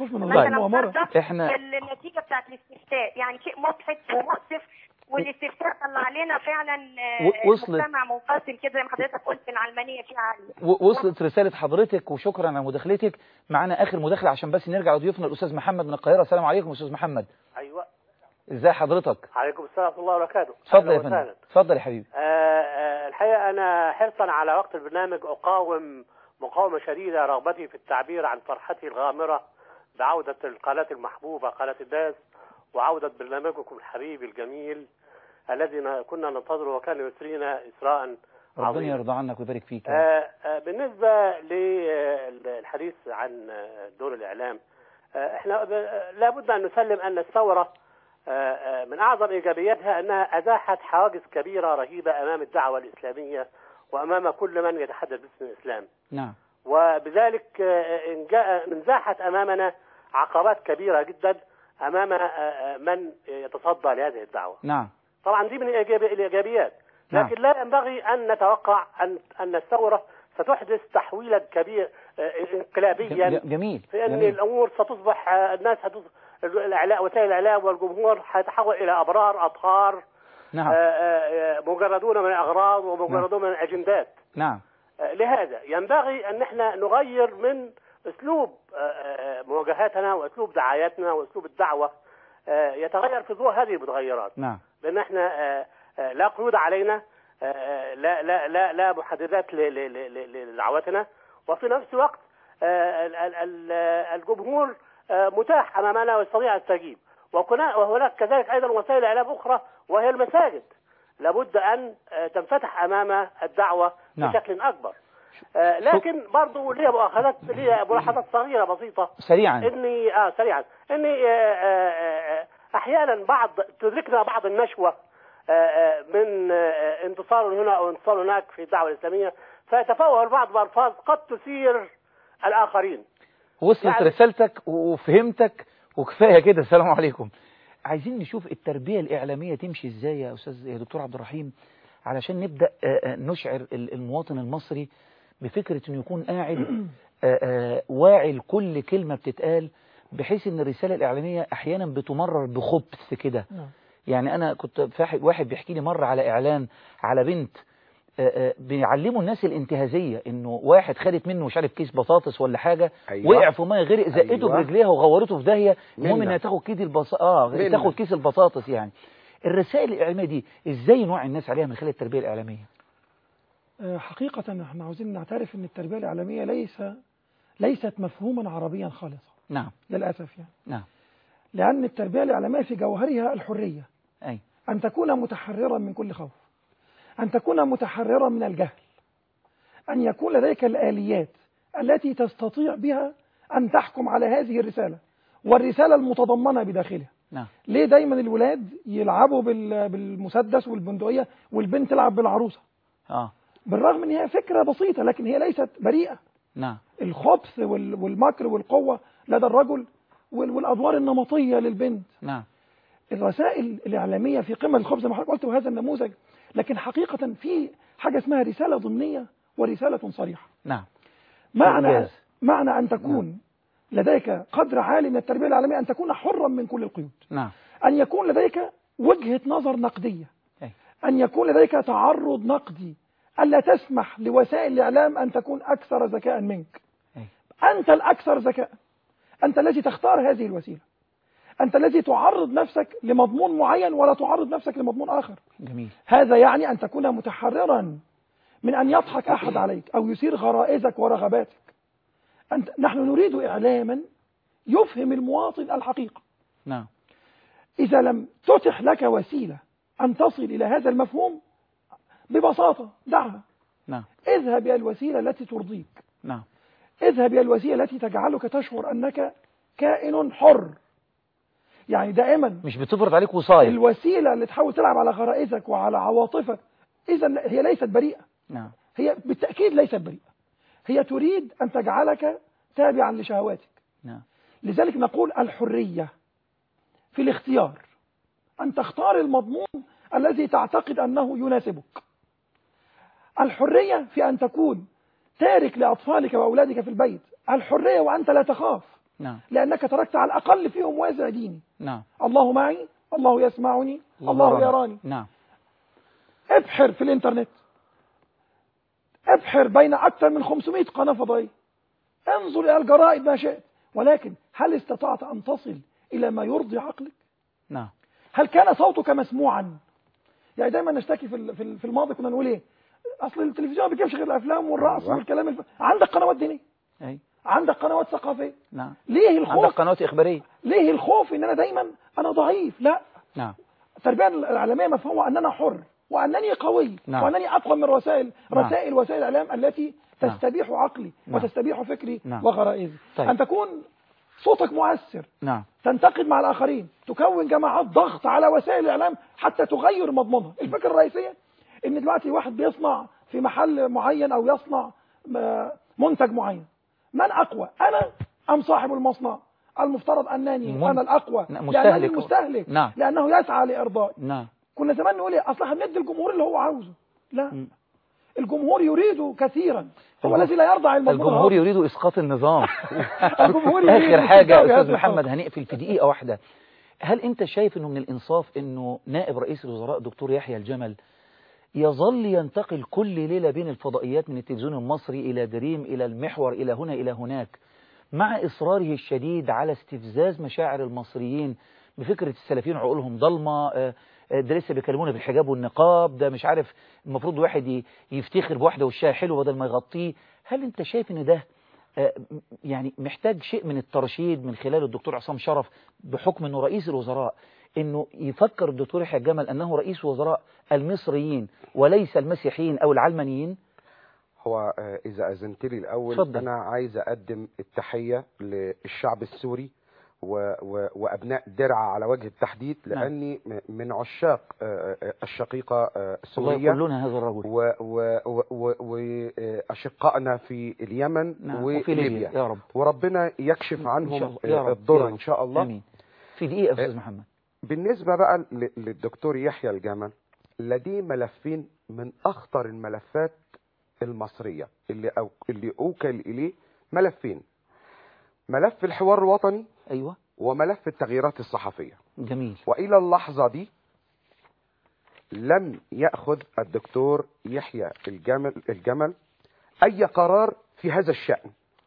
احنا النتيجه بتاعت الاستفتاء يعني شيء مضحك ومؤسف، والاستفتاء طلع علينا فعلا مجتمع منقسم كده زي ما حضرتك قلت، العلمانيه فيها عاليه. وصلت رساله حضرتك وشكرا على مداخلتك. معانا اخر مداخله عشان بس نرجع لضيوفنا الاستاذ محمد من القاهره. السلام عليكم استاذ محمد. ايوه ازي حضرتك؟ عليكم السلام ورحمه الله وبركاته. اتفضل يا فندم. اتفضل يا حبيبي. الحقيقه انا حرصا على وقت البرنامج اقاوم مقاومه شديده رغبتي في التعبير عن فرحتي الغامره بعوده القناه المحبوبه قناه الناس، وعوده برنامجكم الحبيب الجميل الذي كنا ننتظره وكان يسرينا إسراء ربنا عظيما. يرضى عنك ويبارك فيك. بالنسبة للحديث عن دور الإعلام، احنا لابد أن نسلم أن الثورة من أعظم إيجابياتها أنها أزاحت حواجز كبيرة رهيبة أمام الدعوة الإسلامية وأمام كل من يتحدث باسم الإسلام. نعم. وبذلك انزاحت أمامنا عقبات كبيرة جدا أمام من يتصدى لهذه الدعوة. نعم. طبعا دي من الإيجابيات، لكن لا ينبغي أن نتوقع أن الثورة ستحدث تحويلا كبير انقلابيا. جميل. في أن الأمور ستصبح الناس وسائل الإعلام والجمهور هيتحول إلى أبرار أطهار. نعم. مجردون من الأغراض ومجردون من الأجندات. نعم. لهذا ينبغي أن احنا نغير من أسلوب مواجهاتنا وأسلوب دعاياتنا وأسلوب الدعوة، يتغير في ضوء هذه المتغيرات. نعم. لأن احنا لا قيود علينا، لا لا لا لا محددات لدعوتنا، وفي نفس الوقت الجمهور متاح أمامنا ويستطيع أن يستجيب. وهناك كذلك أيضا وسائل إعلام أخرى وهي المساجد، لابد أن تنفتح أمام الدعوة بشكل أكبر. لكن برضو لي ملاحظات صغيرة بسيطة سريعا. سريعا إني أحيانا تدركنا بعض النشوة من انتصار هنا أو انتصار هناك في الدعوة الإسلامية، فيتفوه البعض بألفاظ قد تثير الآخرين. وصلت يعني رسالتك وفهمتك وكفاية كده. السلام عليكم. عايزين نشوف التربية الإعلامية تمشي إزاي يا دكتور عبد الرحيم، علشان نبدأ نشعر المواطن المصري بفكرة أنه يكون قاعد واعي لكل كلمة بتتقال، بحيث أن الرسالة الإعلامية أحيانا بتمرر بخبث كده. يعني أنا كنت واحد بيحكي لي مرة على إعلان على بنت بيعلموا الناس الانتهازية، انه واحد خدت منه مش عارف كيس بطاطس ولا حاجة. وقع في ميه غرق، زقته برجليها وغورته في داهية. المهم انها تاخد تاخد كيس البطاطس. يعني الرسائل الإعلامية دي ازاي نوعي الناس عليها من خلال التربية الإعلامية؟ حقيقة احنا عاوزين نعترف ان التربية الإعلامية ليست مفهوما عربيا خالصا. نعم. للأسف يعني. نعم. لأن التربية الإعلامية في جوهرها الحرية. أي. أن تكون متحررا من كل خوف، أن تكون متحررا من الجهل، أن يكون لديك الآليات التي تستطيع بها أن تحكم على هذه الرسالة والرسالة المتضمنة بداخلها. نعم. ليه دايما الولاد يلعبوا بالمسدس والبندقية والبنت تلعب بالعروسة؟ بالرغم أن هي فكرة بسيطة لكن هي ليست بريئة. نعم. الخبث والمكر والقوة لدى الرجل والأدوار النمطية للبنت. نعم. الرسائل الإعلامية في قمة الخبث زي ما حضرتك قلت وهذا النموذج، لكن حقيقة في حاجة اسمها رسالة ضمنية ورسالة صريحة. نعم. معنى أن تكون لديك قدر عالي من التربية الإعلامية أن تكون حرا من كل القيود. نعم. أن يكون لديك وجهة نظر نقدية. أن يكون لديك تعرض نقدي، ألا تسمح لوسائل الإعلام أن تكون أكثر ذكاء منك. أنت الأكثر ذكاء، أنت الذي تختار هذه الوسيلة، أنت الذي تعرض نفسك لمضمون معين ولا تعرض نفسك لمضمون آخر. جميل. هذا يعني أن تكون متحررا من أن يضحك أحد عليك أو يثير غرائزك ورغباتك. نحن نريد إعلاما يفهم المواطن الحقيقة. نعم. إذا لم تتح لك وسيلة أن تصل إلى هذا المفهوم ببساطة دعها. نعم. اذهب إلى الوسيلة التي ترضيك. نعم. اذهب إلى الوسيلة التي تجعلك تشعر أنك كائن حر. يعني دائما مش بتفرض عليك وصاية. الوسيلة اللي تحاول تلعب على غرائزك وعلى عواطفك إذا هي ليست بريئة. نعم. هي بالتأكيد ليست بريئة. هي تريد أن تجعلك تابعا لشهواتك. نعم. لذلك نقول الحرية في الاختيار، أن تختار المضمون الذي تعتقد أنه يناسبك. الحرية في أن تكون تارك لأطفالك وأولادك في البيت. الحرية وأنت لا تخاف. نعم. لأنك تركت على الأقل فيهم وازع ديني. نعم. الله معي، الله يسمعني، الله يراني. نعم. ابحر في الإنترنت، ابحر بين أكثر من 500 قناة فضائية، انظر إلى الجرائد ما شئت، ولكن هل استطعت أن تصل إلى ما يرضي عقلك؟ نعم. هل كان صوتك مسموعا؟ يعني دايما نشتكي في الماضي كنا نقول ايه؟ اصل التلفزيون ما بيجيبش غير الافلام والرقص والكلام عندك قنوات دينيه، أي. عندك قنوات ثقافيه. نعم. ليه الخوف؟ عندك قنوات اخباريه. ليه الخوف ان انا دايما انا ضعيف؟ لا. نعم. التربيه العالميه مفهومه ان انا حر وانني قوي. نعم. وانني اقوى من رسائل وسائل الاعلام التي نعم. تستبيح عقلي. نعم. وتستبيح فكري. نعم. وغرائزي. طيب. ان تكون صوتك مؤثر. نعم. تنتقد مع الآخرين، تكون جماعات ضغط على وسائل الإعلام حتى تغير مضمونها. الفكرة الرئيسية إن دلوقتي واحد بيصنع في محل معين أو يصنع منتج معين، من أقوى؟ أنا أم صاحب المصنع؟ المفترض أنني أنا الأقوى لأنني المستهلك. نعم. لأنه يسعى لإرضائي. نعم. كنا زمان نقول إيه؟ أصلا هندي الجمهور اللي هو عاوزه. لا. الجمهور يريد كثيرا، هو الذي لا يرضى عن المضمون. الجمهور يريد اسقاط النظام. الجمهور يريد اخر حاجه استاذ محمد هنقفل في دقيقه واحده. هل انت شايف انه من الانصاف انه نائب رئيس الوزراء دكتور يحيى الجمل يظل ينتقل كل ليله بين الفضائيات من التلفزيون المصري الى دريم الى المحور الى هنا الى هناك، مع اصراره الشديد على استفزاز مشاعر المصريين بفكره السلفيين عقولهم ضلمه، ده لسه بيكلمونا بالحجاب والنقاب، ده مش عارف المفروض واحد يفتخر بواحده وشها حلو بدل ما يغطيه؟ هل انت شايف ان ده يعني محتاج شيء من الترشيد من خلال الدكتور عصام شرف بحكم انه رئيس الوزراء، انه يفكر الدكتور يحيى الجمل انه رئيس وزراء المصريين وليس المسيحيين او العلمانيين؟ هو اذا اذنت لي الاول فضل. انا عايز اقدم التحيه للشعب السوري وأبناء درعا على وجه التحديد، لأني من عشاق الشقيقة سوريا. الله يقولون هذا الرجل. وأشقائنا في اليمن وفي ليبيا يا رب. وربنا يكشف عنهم الضر إن شاء الله. آمين. في دقيقة أستاذ محمد. بالنسبة بقى للدكتور يحيى الجمل، لديه ملفين من أخطر الملفات المصرية اللي أوكل إليه، ملفين: ملف الحوار الوطني، أيوة، وملف التغييرات الصحفية. جميل. وإلى اللحظة دي لم يأخذ الدكتور يحيى الجمل أي قرار في هذا الشأن،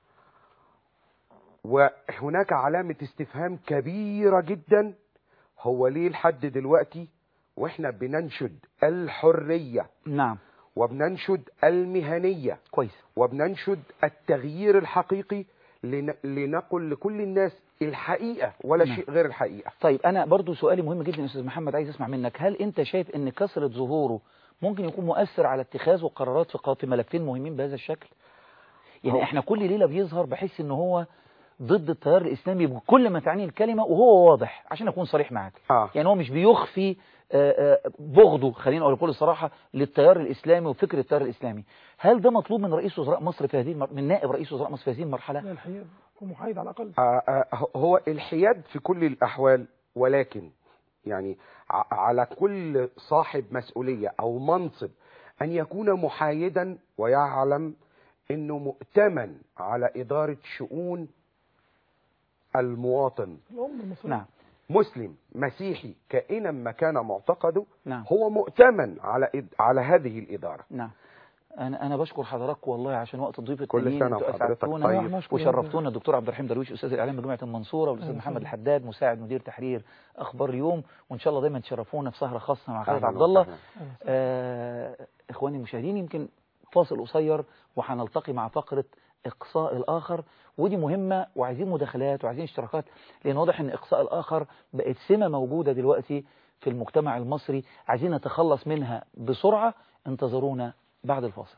وهناك علامة استفهام كبيرة جدا. هو ليه لحد دلوقتي وإحنا بننشد الحرية، نعم، وبننشد المهنية، كويس، وبننشد التغيير الحقيقي، لنقل لكل الناس الحقيقة ولا شيء غير الحقيقة؟ طيب أنا برضو سؤالي مهم جدا أستاذ محمد، عايز أسمع منك، هل أنت شايف أن كثرة ظهوره ممكن يكون مؤثر على اتخاذ قرارات في ملفين مهمين بهذا الشكل؟ يعني احنا كل ليلة بيظهر بحس ان هو ضد التيار الإسلامي بكل ما تعنيه الكلمة، وهو واضح عشان أكون صريح معاك. يعني هو مش بيخفي بغضه، خلينا أقول بكل صراحة، للتيار الإسلامي وفكر التيار الإسلامي. هل ده مطلوب من رئيس وزراء مصر في هذه من نائب رئيس وزراء مصر في هذه المرحلة؟ لا، الحياد ومحايد على الأقل. هو الحياد في كل الأحوال، ولكن يعني على كل صاحب مسؤولية أو منصب أن يكون محايدا ويعلم أنه مؤتمن على إدارة شؤون المواطن. نعم. مسلم مسيحي كائنا ما كان معتقده، نعم، هو مؤتمن على هذه الإدارة. نعم. أنا بشكر حضرتك والله عشان وقت الضيف كل سنة وحضرتك طيب، وشرفتونا. الدكتور عبد الرحيم درويش أستاذ الإعلام بجامعة المنصورة، والأستاذ محمد الحداد مساعد مدير تحرير أخبار اليوم، وإن شاء الله دايما تشرفونا في سهرة خاصة مع خالد عبد الله. إخواني المشاهدين، يمكن فاصل قصير وهنلتقي مع فقرة إقصاء الآخر، ودي مهمة وعايزين مداخلات وعايزين اشتراكات، لأن واضح أن إقصاء الآخر بقت سمة موجودة دلوقتي في المجتمع المصري، عايزين نتخلص منها بسرعة. انتظرونا بعد الفاصل.